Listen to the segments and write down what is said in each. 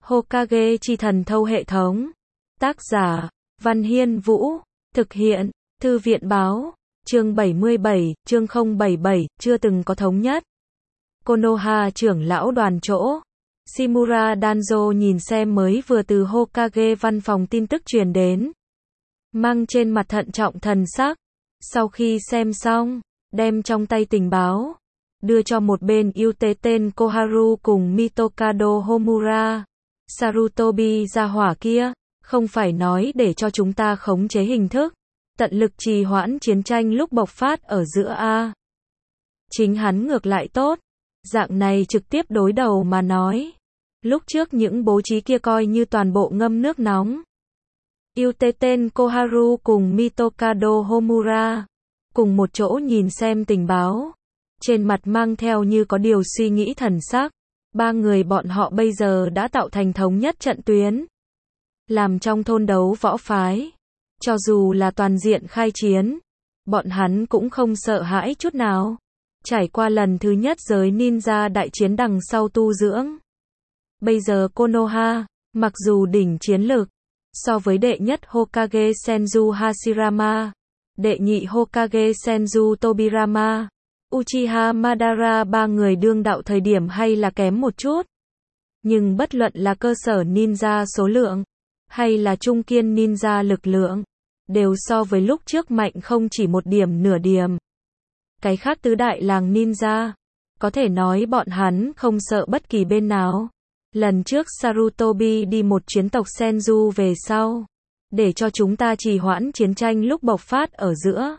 Hokage chi thần thâu hệ thống. Tác giả, Văn Hiên Vũ. Thực hiện, Thư viện báo. Chương 77, chương 077, chưa từng có thống nhất. Konoha trưởng lão đoàn chỗ. Shimura Danzo nhìn xem mới vừa từ Hokage văn phòng tin tức truyền đến. Mang trên mặt thận trọng thần sắc. Sau khi xem xong, đem trong tay tình báo, đưa cho một bên Uten Koharu cùng Mitokado Homura. Sarutobi gia hỏa kia, không phải nói để cho chúng ta khống chế hình thức, tận lực trì hoãn chiến tranh lúc bộc phát ở giữa a. Chính hắn ngược lại tốt, dạng này trực tiếp đối đầu mà nói. Lúc trước những bố trí kia coi như toàn bộ ngâm nước nóng. Uten Koharu cùng Mitokado Homura cùng một chỗ nhìn xem tình báo, trên mặt mang theo như có điều suy nghĩ thần sắc. Ba người bọn họ bây giờ đã tạo thành thống nhất trận tuyến, làm trong thôn đấu võ phái. Cho dù là toàn diện khai chiến, bọn hắn cũng không sợ hãi chút nào. Trải qua lần thứ nhất giới ninja đại chiến đằng sau tu dưỡng. Bây giờ Konoha, mặc dù đỉnh chiến lực, so với đệ nhất Hokage Senju Hashirama, đệ nhị Hokage Senju Tobirama, Uchiha Madara ba người đương đạo thời điểm hay là kém một chút. Nhưng bất luận là cơ sở ninja số lượng, hay là trung kiên ninja lực lượng, đều so với lúc trước mạnh không chỉ một điểm nửa điểm. Cái khác tứ đại làng ninja, có thể nói bọn hắn không sợ bất kỳ bên nào. Lần trước Sarutobi đi một chuyến tộc Senju về sau, để cho chúng ta trì hoãn chiến tranh lúc bộc phát ở giữa.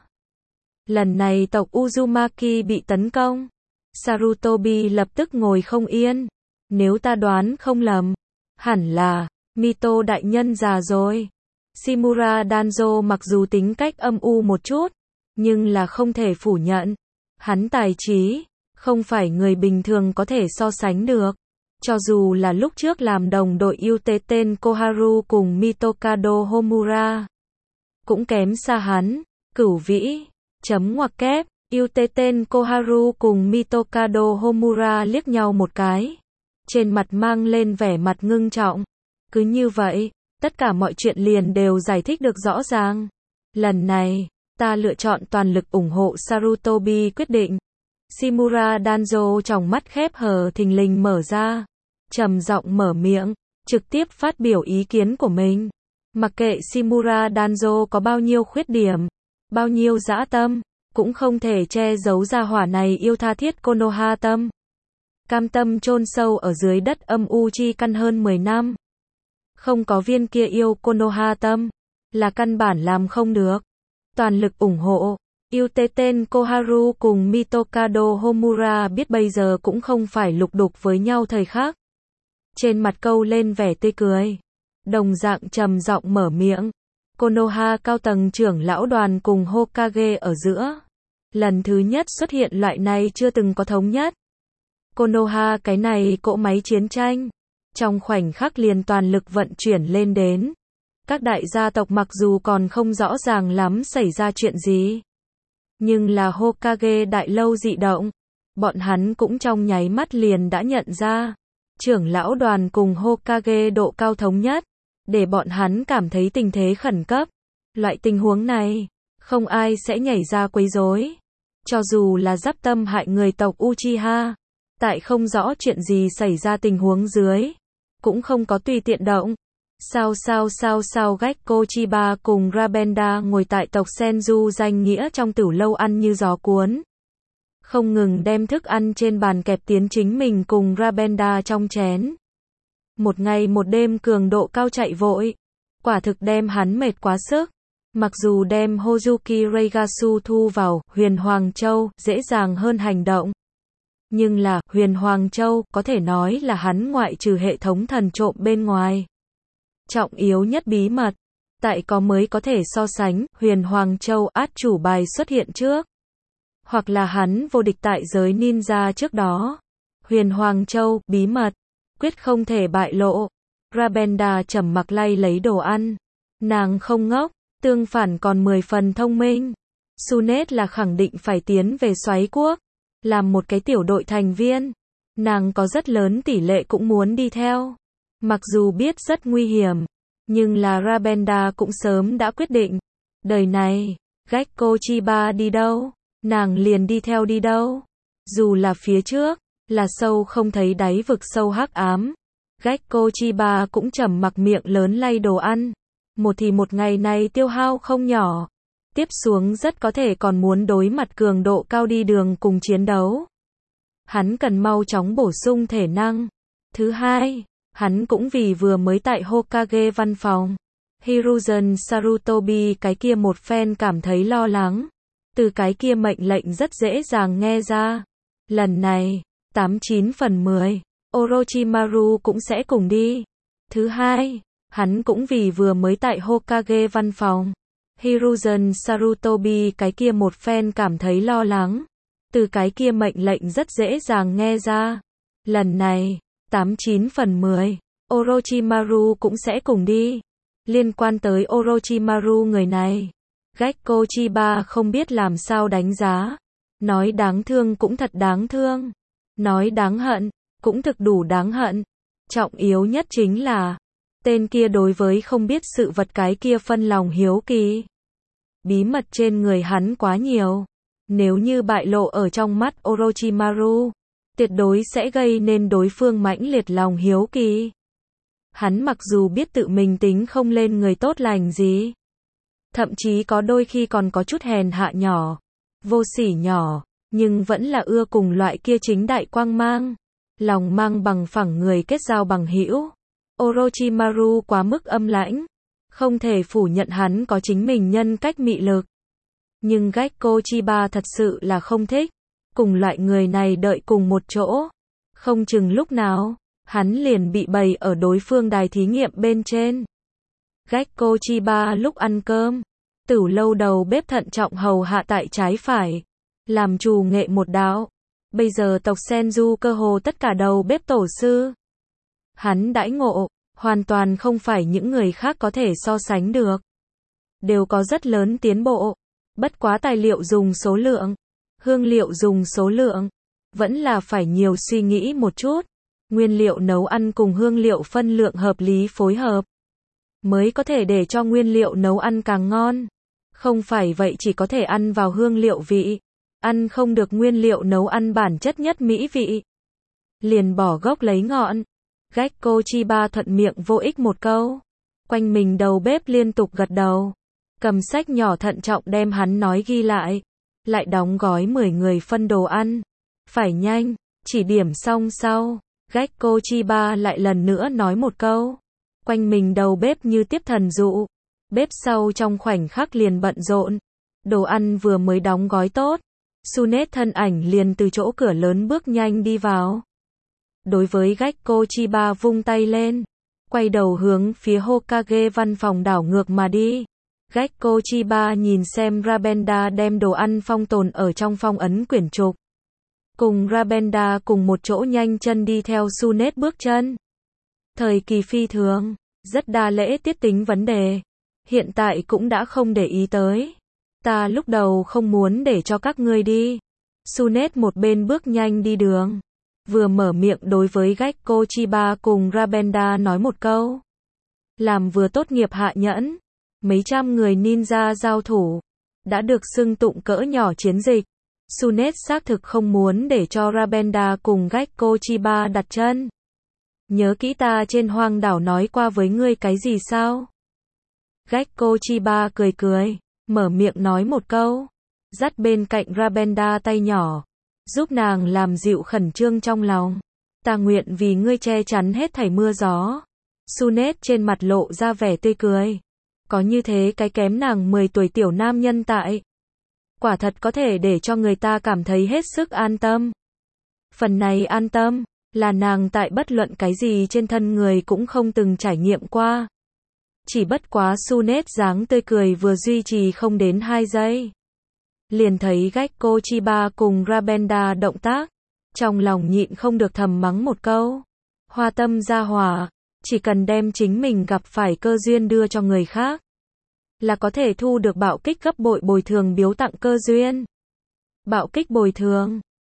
Lần này tộc Uzumaki bị tấn công, Sarutobi lập tức ngồi không yên. Nếu ta đoán không lầm, hẳn là Mito đại nhân già rồi. Shimura Danzo mặc dù tính cách âm u một chút, nhưng là không thể phủ nhận, hắn tài trí không phải người bình thường có thể so sánh được. Cho dù là lúc trước làm đồng đội Uten Koharu cùng Mitokado Homura, cũng kém xa hắn. Cửu vĩ, chấm ngoặc kép, Uten Koharu cùng Mitokado Homura liếc nhau một cái, trên mặt mang lên vẻ mặt ngưng trọng. Cứ như vậy, tất cả mọi chuyện liền đều giải thích được rõ ràng. Lần này, ta lựa chọn toàn lực ủng hộ Sarutobi quyết định. Shimura Danzo tròng mắt khép hờ thình lình mở ra, trầm giọng mở miệng, trực tiếp phát biểu ý kiến của mình. Mặc kệ Shimura Danzo có bao nhiêu khuyết điểm, bao nhiêu dã tâm, cũng không thể che giấu ra hỏa này yêu tha thiết Konoha tâm. Cam tâm chôn sâu ở dưới đất âm u chi căn hơn 10 năm. Không có viên kia yêu Konoha tâm, là căn bản làm không được. Toàn lực ủng hộ. Uten Koharu cùng Mitokado Homura biết bây giờ cũng không phải lục đục với nhau thời khắc. Trên mặt câu lên vẻ tươi cười. Đồng dạng trầm giọng mở miệng. Konoha cao tầng trưởng lão đoàn cùng Hokage ở giữa. Lần thứ nhất xuất hiện loại này chưa từng có thống nhất. Konoha cái này cỗ máy chiến tranh, trong khoảnh khắc liền toàn lực vận chuyển lên đến. Các đại gia tộc mặc dù còn không rõ ràng lắm xảy ra chuyện gì, nhưng là Hokage đại lâu dị động, bọn hắn cũng trong nháy mắt liền đã nhận ra. Trưởng lão đoàn cùng Hokage độ cao thống nhất, để bọn hắn cảm thấy tình thế khẩn cấp. Loại tình huống này, không ai sẽ nhảy ra quấy rối. Cho dù là giáp tâm hại người tộc Uchiha, tại không rõ chuyện gì xảy ra tình huống dưới, cũng không có tùy tiện động. Sao Gecko Chiba cùng Rabenda ngồi tại tộc Senju danh nghĩa trong tửu lâu ăn như gió cuốn. Không ngừng đem thức ăn trên bàn kẹp tiến chính mình cùng Rabenda trong chén. Một ngày một đêm cường độ cao chạy vội, quả thực đem hắn mệt quá sức. Mặc dù đem Hozuki Reigatsu thu vào Huyền Hoàng Châu dễ dàng hơn hành động, nhưng là Huyền Hoàng Châu có thể nói là hắn ngoại trừ hệ thống thần trộm bên ngoài trọng yếu nhất bí mật. Tại có mới có thể so sánh Huyền Hoàng Châu át chủ bài xuất hiện trước, hoặc là hắn vô địch tại giới ninja trước đó. Huyền Hoàng Châu bí mật quyết không thể bại lộ. Rabenda trầm mặc lay lấy đồ ăn, nàng không ngốc, tương phản còn 10 phần thông minh. Sunet là khẳng định phải tiến về Xoáy Quốc, làm một cái tiểu đội thành viên. Nàng có rất lớn tỷ lệ cũng muốn đi theo. Mặc dù biết rất nguy hiểm, nhưng là Rabenda cũng sớm đã quyết định. Đời này, Gekko Chiba đi đâu, nàng liền đi theo đi đâu. Dù là phía trước, là sâu không thấy đáy vực sâu hắc ám. Gekko Chiba cũng trầm mặc miệng lớn lay đồ ăn. Một ngày này tiêu hao không nhỏ. Tiếp xuống rất có thể còn muốn đối mặt cường độ cao đi đường cùng chiến đấu. Hắn cần mau chóng bổ sung thể năng. Thứ hai, hắn cũng vì vừa mới tại Hokage văn phòng. Hiruzen Sarutobi cái kia một phen cảm thấy lo lắng. Từ cái kia mệnh lệnh rất dễ dàng nghe ra. Lần này, 89 phần 10, Orochimaru cũng sẽ cùng đi. Thứ hai, hắn cũng vì vừa mới tại Hokage văn phòng. Hiruzen Sarutobi cái kia một phen cảm thấy lo lắng. Từ cái kia mệnh lệnh rất dễ dàng nghe ra. Lần này, 89 phần 10, Orochimaru cũng sẽ cùng đi. Liên quan tới Orochimaru người này, Gekko Chiba không biết làm sao đánh giá. Nói đáng thương cũng thật đáng thương. Nói đáng hận, cũng thực đủ đáng hận. Trọng yếu nhất chính là, tên kia đối với không biết sự vật cái kia phân lòng hiếu kỳ. Bí mật trên người hắn quá nhiều. Nếu như bại lộ ở trong mắt Orochimaru, tuyệt đối sẽ gây nên đối phương mãnh liệt lòng hiếu kỳ. Hắn mặc dù biết tự mình tính không lên người tốt lành gì, thậm chí có đôi khi còn có chút hèn hạ nhỏ, vô sỉ nhỏ, nhưng vẫn là ưa cùng loại kia chính đại quang mang, lòng mang bằng phẳng người kết giao bằng hữu. Orochimaru quá mức âm lãnh, không thể phủ nhận hắn có chính mình nhân cách mị lực. Nhưng Gekko Chiba thật sự là không thích cùng loại người này đợi cùng một chỗ. Không chừng lúc nào, hắn liền bị bày ở đối phương đài thí nghiệm bên trên. Gekko Chiba lúc ăn cơm, Tửu Lâu đầu bếp thận trọng hầu hạ tại trái phải, làm chủ nghệ một đạo. Bây giờ tộc Senju cơ hồ tất cả đầu bếp tổ sư. Hắn đãi ngộ, hoàn toàn không phải những người khác có thể so sánh được. Đều có rất lớn tiến bộ. Bất quá tài liệu dùng số lượng, hương liệu dùng số lượng, vẫn là phải nhiều suy nghĩ một chút. Nguyên liệu nấu ăn cùng hương liệu phân lượng hợp lý phối hợp, mới có thể để cho nguyên liệu nấu ăn càng ngon. Không phải vậy chỉ có thể ăn vào hương liệu vị, ăn không được nguyên liệu nấu ăn bản chất nhất mỹ vị. Liền bỏ gốc lấy ngọn. Gekko Chiba thuận miệng vô ích một câu. Quanh mình đầu bếp liên tục gật đầu. Cầm sách nhỏ thận trọng đem hắn nói ghi lại. Lại đóng gói 10 người phân đồ ăn. Phải nhanh, chỉ điểm xong sau. Gekko Chiba lại lần nữa nói một câu. Quanh mình đầu bếp như tiếp thần dụ. Bếp sau trong khoảnh khắc liền bận rộn. Đồ ăn vừa mới đóng gói tốt. Tsunade thân ảnh liền từ chỗ cửa lớn bước nhanh đi vào. Đối với Gekko Chiba vung tay lên. Quay đầu hướng phía Hokage văn phòng đảo ngược mà đi. Gekko Chiba nhìn xem Rabenda đem đồ ăn phong tồn ở trong phong ấn quyển trục. Cùng Rabenda cùng một chỗ nhanh chân đi theo Tsunade bước chân. Thời kỳ phi thường, rất đa lễ tiết tính vấn đề. Hiện tại cũng đã không để ý tới. Ta lúc đầu không muốn để cho các ngươi đi. Tsunade một bên bước nhanh đi đường. Vừa mở miệng đối với Gekko Chiba cùng Rabenda nói một câu. Làm vừa tốt nghiệp hạ nhẫn. Mấy trăm người ninja giao thủ. Đã được xưng tụng cỡ nhỏ chiến dịch. Tsunade xác thực không muốn để cho Rabenda cùng Gekko Chiba đặt chân. Nhớ kỹ ta trên hoang đảo nói qua với ngươi cái gì sao? Gekko Chiba cười cười, mở miệng nói một câu. Dắt bên cạnh Rabenda tay nhỏ. Giúp nàng làm dịu khẩn trương trong lòng. Ta nguyện vì ngươi che chắn hết thảy mưa gió. Tsunade trên mặt lộ ra vẻ tươi cười. Có như thế cái kém nàng 10 tuổi tiểu nam nhân tại. Quả thật có thể để cho người ta cảm thấy hết sức an tâm. Phần này an tâm, là nàng tại bất luận cái gì trên thân người cũng không từng trải nghiệm qua. Chỉ bất quá Tsunade dáng tươi cười vừa duy trì không đến 2 giây. Liền thấy Gekko Chiba cùng Rabenda động tác. Trong lòng nhịn không được thầm mắng một câu. Hoa tâm ra hỏa, chỉ cần đem chính mình gặp phải cơ duyên đưa cho người khác. Là có thể thu được bạo kích gấp bội bồi thường biếu tặng cơ duyên. Bạo kích bồi thường,